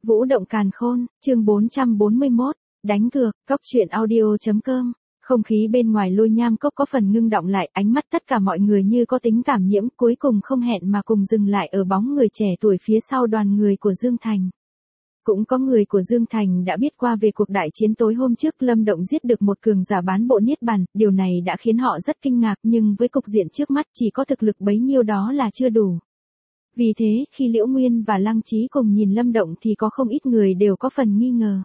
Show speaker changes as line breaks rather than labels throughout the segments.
Vũ động càn khôn, chương 441, đánh cược, cóc truyện audio.com. Không khí bên ngoài Lôi Nham Cốc có phần ngưng đọng lại, ánh mắt tất cả mọi người như có tính cảm nhiễm, cuối cùng không hẹn mà cùng dừng lại ở bóng người trẻ tuổi phía sau đoàn người của Dương Thành. Cũng có người của Dương Thành đã biết qua về cuộc đại chiến tối hôm trước Lâm Động giết được một cường giả bán bộ Niết Bàn, điều này đã khiến họ rất kinh ngạc, nhưng với cục diện trước mắt chỉ có thực lực bấy nhiêu đó là chưa đủ. Vì thế, khi Liễu Nguyên và Lăng Chí cùng nhìn Lâm Động thì có không ít người đều có phần nghi ngờ.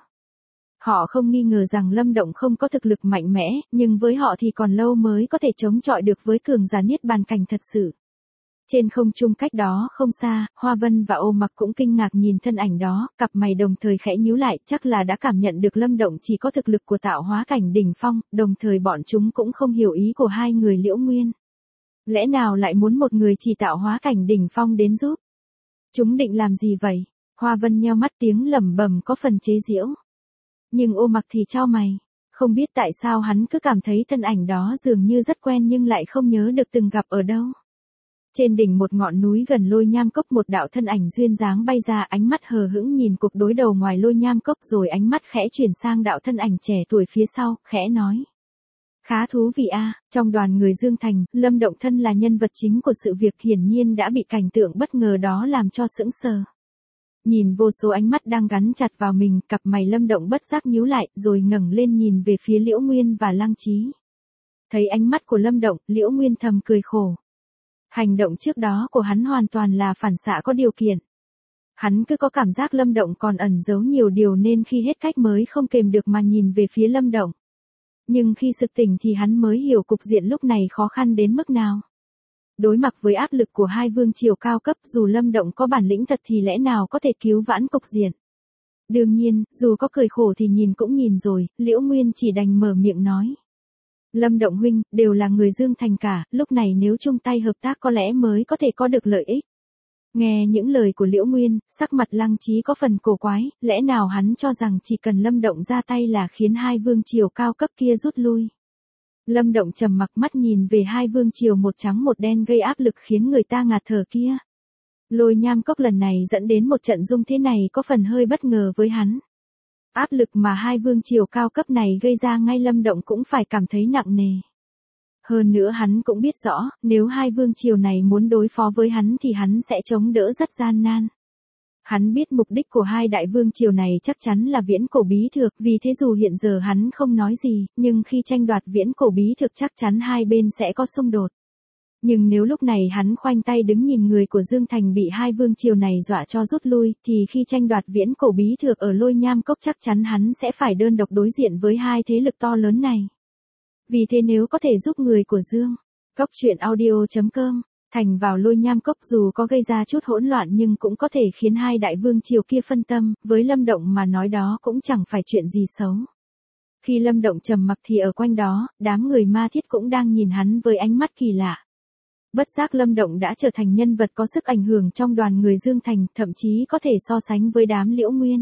Họ không nghi ngờ rằng Lâm Động không có thực lực mạnh mẽ, nhưng với họ thì còn lâu mới có thể chống chọi được với cường giả Niết Bàn cảnh thật sự. Trên không trung cách đó không xa, Hoa Vân và Ô Mặc cũng kinh ngạc nhìn thân ảnh đó, cặp mày đồng thời khẽ nhíu lại, chắc là đã cảm nhận được Lâm Động chỉ có thực lực của tạo hóa cảnh đỉnh phong, đồng thời bọn chúng cũng không hiểu ý của hai người Liễu Nguyên. Lẽ nào lại muốn một người chỉ tạo hóa cảnh đỉnh phong đến giúp? Chúng định làm gì vậy? Hoa Vân nheo mắt tiếng lẩm bẩm có phần chế giễu. Nhưng Ô Mặc thì chau mày, không biết tại sao hắn cứ cảm thấy thân ảnh đó dường như rất quen nhưng lại không nhớ được từng gặp ở đâu. Trên đỉnh một ngọn núi gần Lôi Nham Cốc một đạo thân ảnh duyên dáng bay ra, ánh mắt hờ hững nhìn cuộc đối đầu ngoài Lôi Nham Cốc rồi ánh mắt khẽ chuyển sang đạo thân ảnh trẻ tuổi phía sau, khẽ nói. Khá thú vị a. Trong đoàn người Dương Thành, Lâm Động thân là nhân vật chính của sự việc hiển nhiên đã bị cảnh tượng bất ngờ đó làm cho sững sờ. Nhìn vô số ánh mắt đang gắn chặt vào mình, cặp mày Lâm Động bất giác nhíu lại, rồi ngẩng lên nhìn về phía Liễu Nguyên và Lăng Chí. Thấy ánh mắt của Lâm Động, Liễu Nguyên thầm cười khổ. Hành động trước đó của hắn hoàn toàn là phản xạ có điều kiện. Hắn cứ có cảm giác Lâm Động còn ẩn giấu nhiều điều nên khi hết cách mới không kềm được mà nhìn về phía Lâm Động. Nhưng khi sực tỉnh thì hắn mới hiểu cục diện lúc này khó khăn đến mức nào. Đối mặt với áp lực của hai vương triều cao cấp, dù Lâm Động có bản lĩnh thật thì lẽ nào có thể cứu vãn cục diện. Đương nhiên, dù có cười khổ thì nhìn cũng nhìn rồi, Liễu Nguyên chỉ đành mở miệng nói. Lâm Động huynh, đều là người Dương Thành cả, lúc này nếu chung tay hợp tác có lẽ mới có thể có được lợi ích. Nghe những lời của Liễu Nguyên, sắc mặt Lăng Chí có phần cổ quái, lẽ nào hắn cho rằng chỉ cần Lâm Động ra tay là khiến hai vương triều cao cấp kia rút lui. Lâm Động trầm mặc mắt nhìn về hai vương triều một trắng một đen gây áp lực khiến người ta ngạt thở kia. Lôi Nham Cốc lần này dẫn đến một trận dung thế này có phần hơi bất ngờ với hắn. Áp lực mà hai vương triều cao cấp này gây ra ngay Lâm Động cũng phải cảm thấy nặng nề. Hơn nữa hắn cũng biết rõ, nếu hai vương triều này muốn đối phó với hắn thì hắn sẽ chống đỡ rất gian nan. Hắn biết mục đích của hai đại vương triều này chắc chắn là viễn cổ bí thực, vì thế dù hiện giờ hắn không nói gì, nhưng khi tranh đoạt viễn cổ bí thực chắc chắn hai bên sẽ có xung đột. Nhưng nếu lúc này hắn khoanh tay đứng nhìn người của Dương Thành bị hai vương triều này dọa cho rút lui, thì khi tranh đoạt viễn cổ bí thực ở Lôi Nham Cốc chắc chắn hắn sẽ phải đơn độc đối diện với hai thế lực to lớn này. Vì thế nếu có thể giúp người của Dương Cốc truyện audio.com Thành vào Lôi Nham Cốc dù có gây ra chút hỗn loạn nhưng cũng có thể khiến hai đại vương triều kia phân tâm, với Lâm Động mà nói đó cũng chẳng phải chuyện gì xấu. Khi Lâm Động trầm mặc thì ở quanh đó, đám người Ma Thiết cũng đang nhìn hắn với ánh mắt kỳ lạ. Bất giác Lâm Động đã trở thành nhân vật có sức ảnh hưởng trong đoàn người Dương Thành, thậm chí có thể so sánh với đám Liễu Nguyên.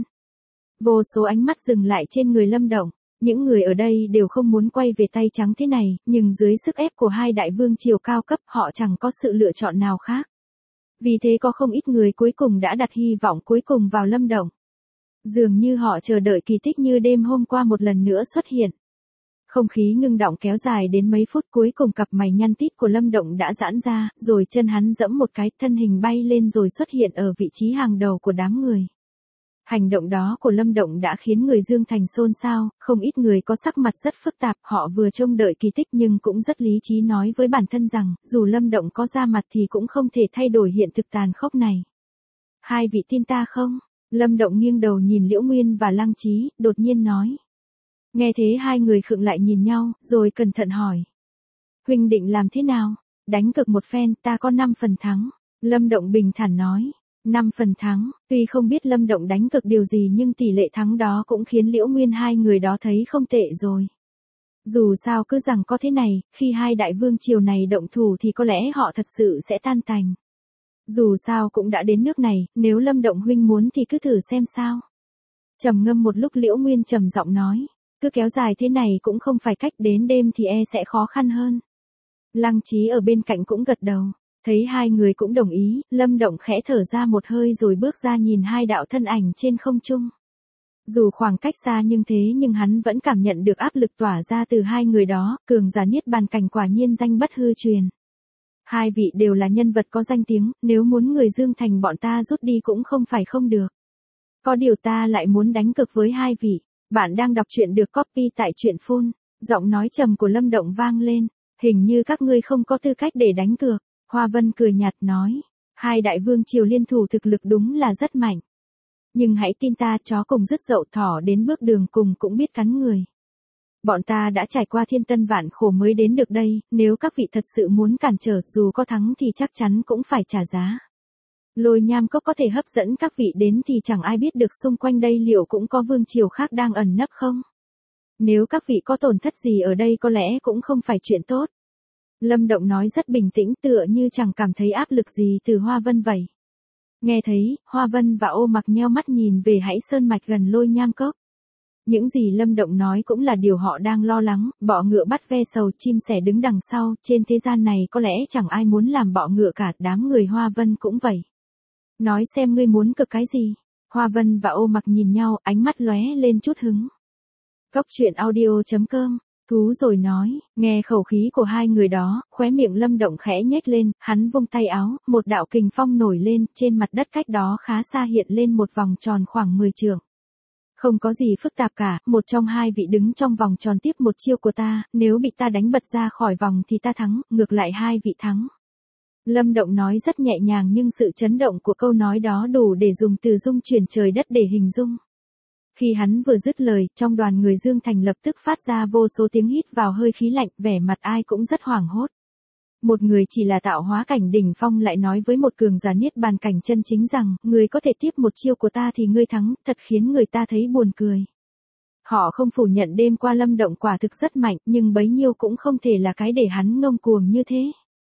Vô số ánh mắt dừng lại trên người Lâm Động. Những người ở đây đều không muốn quay về tay trắng thế này, nhưng dưới sức ép của hai đại vương triều cao cấp họ chẳng có sự lựa chọn nào khác. Vì thế có không ít người cuối cùng đã đặt hy vọng cuối cùng vào Lâm Động. Dường như họ chờ đợi kỳ tích như đêm hôm qua một lần nữa xuất hiện. Không khí ngưng đọng kéo dài đến mấy phút, cuối cùng cặp mày nhăn tít của Lâm Động đã giãn ra, rồi chân hắn giẫm một cái, thân hình bay lên rồi xuất hiện ở vị trí hàng đầu của đám người. Hành động đó của Lâm Động đã khiến người Dương Thành xôn xao, không ít người có sắc mặt rất phức tạp, họ vừa trông đợi kỳ tích nhưng cũng rất lý trí nói với bản thân rằng, dù Lâm Động có ra mặt thì cũng không thể thay đổi hiện thực tàn khốc này. Hai vị tin ta không? Lâm Động nghiêng đầu nhìn Liễu Nguyên và Lăng Chí, đột nhiên nói. Nghe thế hai người khựng lại nhìn nhau, rồi cẩn thận hỏi. Huynh định làm thế nào? Đánh cược một phen, ta có 5 phần thắng. Lâm Động bình thản nói. 5 phần thắng, tuy không biết Lâm Động đánh cược điều gì nhưng tỷ lệ thắng đó cũng khiến Liễu Nguyên hai người đó thấy không tệ rồi. Dù sao cứ rằng có thế này, khi hai đại vương triều này động thủ thì có lẽ họ thật sự sẽ tan tành. Dù sao cũng đã đến nước này, nếu Lâm Động huynh muốn thì cứ thử xem sao. Trầm ngâm một lúc Liễu Nguyên trầm giọng nói, cứ kéo dài thế này cũng không phải cách, đến đêm thì e sẽ khó khăn hơn. Lăng Chí ở bên cạnh cũng gật đầu. Thấy hai người cũng đồng ý, Lâm Động khẽ thở ra một hơi rồi bước ra nhìn hai đạo thân ảnh trên không trung. Dù khoảng cách xa nhưng hắn vẫn cảm nhận được áp lực tỏa ra từ hai người đó, cường giả niết bàn cảnh quả nhiên danh bất hư truyền. Hai vị đều là nhân vật có danh tiếng, nếu muốn người Dương Thành bọn ta rút đi cũng không phải không được. Có điều ta lại muốn đánh cược với hai vị. Bạn đang đọc truyện được copy tại truyện phone. Giọng nói trầm của Lâm Động vang lên. Hình như các ngươi không có tư cách để đánh cược. Hoa Vân cười nhạt nói. Hai đại vương triều liên thủ thực lực đúng là rất mạnh. Nhưng hãy tin ta, chó cùng dứt dậu thỏ đến bước đường cùng cũng biết cắn người. Bọn ta đã trải qua thiên tân vạn khổ mới đến được đây, nếu các vị thật sự muốn cản trở dù có thắng thì chắc chắn cũng phải trả giá. Lôi Nham Cốc có thể hấp dẫn các vị đến thì chẳng ai biết được xung quanh đây liệu cũng có vương triều khác đang ẩn nấp không? Nếu các vị có tổn thất gì ở đây có lẽ cũng không phải chuyện tốt. Lâm Động nói rất bình tĩnh tựa như chẳng cảm thấy áp lực gì từ Hoa Vân vậy. Nghe thấy, Hoa Vân và Ô Mặc nheo mắt nhìn về Hãi Sơn Mạch gần Lôi Nham Cốc. Những gì Lâm Động nói cũng là điều họ đang lo lắng, bọ ngựa bắt ve sầu chim sẻ đứng đằng sau, trên thế gian này có lẽ chẳng ai muốn làm bọ ngựa cả, đám người Hoa Vân cũng vậy. Nói xem ngươi muốn cực cái gì? Hoa Vân và Ô Mặc nhìn nhau, ánh mắt lóe lên chút hứng. Cốc truyện audio.com, thú rồi nói, nghe khẩu khí của hai người đó, khóe miệng Lâm Động khẽ nhếch lên, hắn vung tay áo, một đạo kình phong nổi lên, trên mặt đất cách đó khá xa hiện lên một vòng tròn khoảng 10 trượng. Không có gì phức tạp cả, một trong hai vị đứng trong vòng tròn tiếp một chiêu của ta, nếu bị ta đánh bật ra khỏi vòng thì ta thắng, ngược lại hai vị thắng. Lâm Động nói rất nhẹ nhàng nhưng sự chấn động của câu nói đó đủ để dùng từ dung chuyển trời đất để hình dung. Khi hắn vừa dứt lời, trong đoàn người Dương Thành lập tức phát ra vô số tiếng hít vào hơi khí lạnh, vẻ mặt ai cũng rất hoảng hốt. Một người chỉ là tạo hóa cảnh đỉnh phong lại nói với một cường giả niết bàn cảnh chân chính rằng, người có thể tiếp một chiêu của ta thì ngươi thắng, thật khiến người ta thấy buồn cười. Họ không phủ nhận đêm qua Lâm Động quả thực rất mạnh, nhưng bấy nhiêu cũng không thể là cái để hắn ngông cuồng như thế.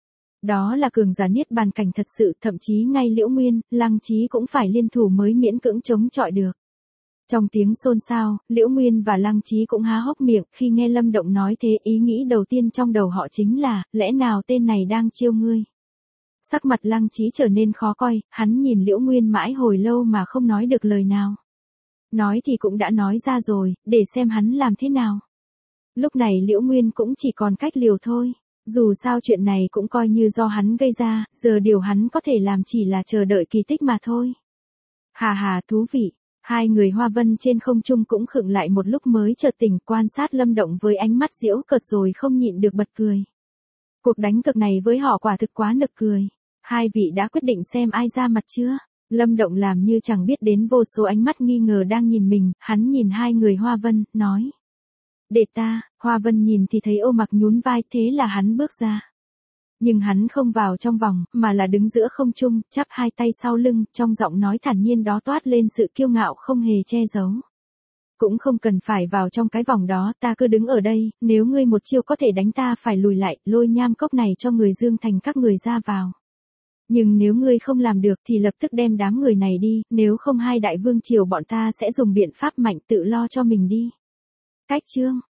Đó là cường giả niết bàn cảnh thật sự, thậm chí ngay Liễu Nguyên, Lăng Chí cũng phải liên thủ mới miễn cưỡng chống chọi được. Trong tiếng xôn xao, Liễu Nguyên và Lăng Chí cũng há hốc miệng, khi nghe Lâm Động nói thế, ý nghĩ đầu tiên trong đầu họ chính là, lẽ nào tên này đang chiêu ngươi? Sắc mặt Lăng Chí trở nên khó coi, hắn nhìn Liễu Nguyên mãi hồi lâu mà không nói được lời nào. Nói thì cũng đã nói ra rồi, để xem hắn làm thế nào. Lúc này Liễu Nguyên cũng chỉ còn cách liều thôi. Dù sao chuyện này cũng coi như do hắn gây ra, giờ điều hắn có thể làm chỉ là chờ đợi kỳ tích mà thôi. Hà hà, thú vị. Hai người Hoa Vân trên không trung cũng khựng lại một lúc mới chợt tỉnh, quan sát Lâm Động với ánh mắt giễu cợt rồi không nhịn được bật cười. Cuộc đánh cược này với họ quả thực quá nực cười. Hai vị đã quyết định xem ai ra mặt chưa? Lâm Động làm như chẳng biết đến vô số ánh mắt nghi ngờ đang nhìn mình, hắn nhìn hai người Hoa Vân, nói. Để ta, Hoa Vân nhìn thì thấy Ô Mặc nhún vai, thế là hắn bước ra. Nhưng hắn không vào trong vòng, mà là đứng giữa không trung, chắp hai tay sau lưng, trong giọng nói thản nhiên đó toát lên sự kiêu ngạo không hề che giấu. Cũng không cần phải vào trong cái vòng đó, ta cứ đứng ở đây, nếu ngươi một chiêu có thể đánh ta phải lùi lại, Lôi Nham Cốc này cho người Dương Thành các người ra vào. Nhưng nếu ngươi không làm được thì lập tức đem đám người này đi, nếu không hai đại vương triều bọn ta sẽ dùng biện pháp mạnh tự lo cho mình đi. Cách chương